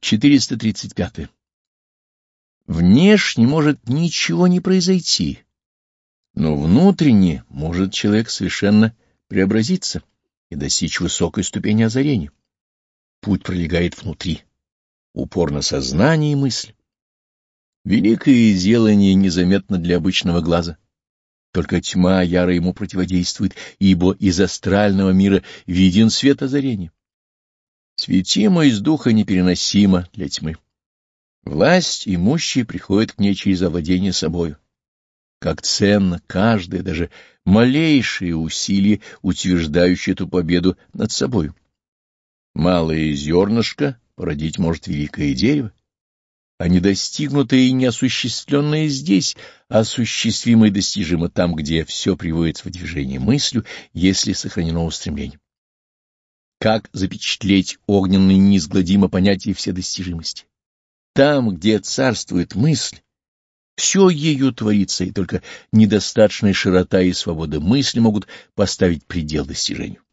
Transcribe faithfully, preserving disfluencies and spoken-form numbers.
четыреста тридцать пятое. Внешне может ничего не произойти, но внутренне может человек совершенно преобразиться и достичь высокой ступени озарения. Путь пролегает внутри, упор на сознание и мысль. Великое делание незаметно для обычного глаза. Только тьма яро ему противодействует, ибо из астрального мира виден свет озарения. Светимость духа непереносима для тьмы. Власть имущие приходит к ней через овладение собою. Как ценно каждое, даже малейшее усилие, утверждающее эту победу над собою. Малое зернышко породить может великое дерево, а недостигнутое и неосуществленное здесь, осуществимо и достижимо там, где все приводится в движение мыслью, если сохранено устремление. Как запечатлеть огненное неизгладимо понятие вседостижимости? Там, где царствует мысль, все ею творится, и только недостаточная широта и свобода мысли могут поставить предел достижению.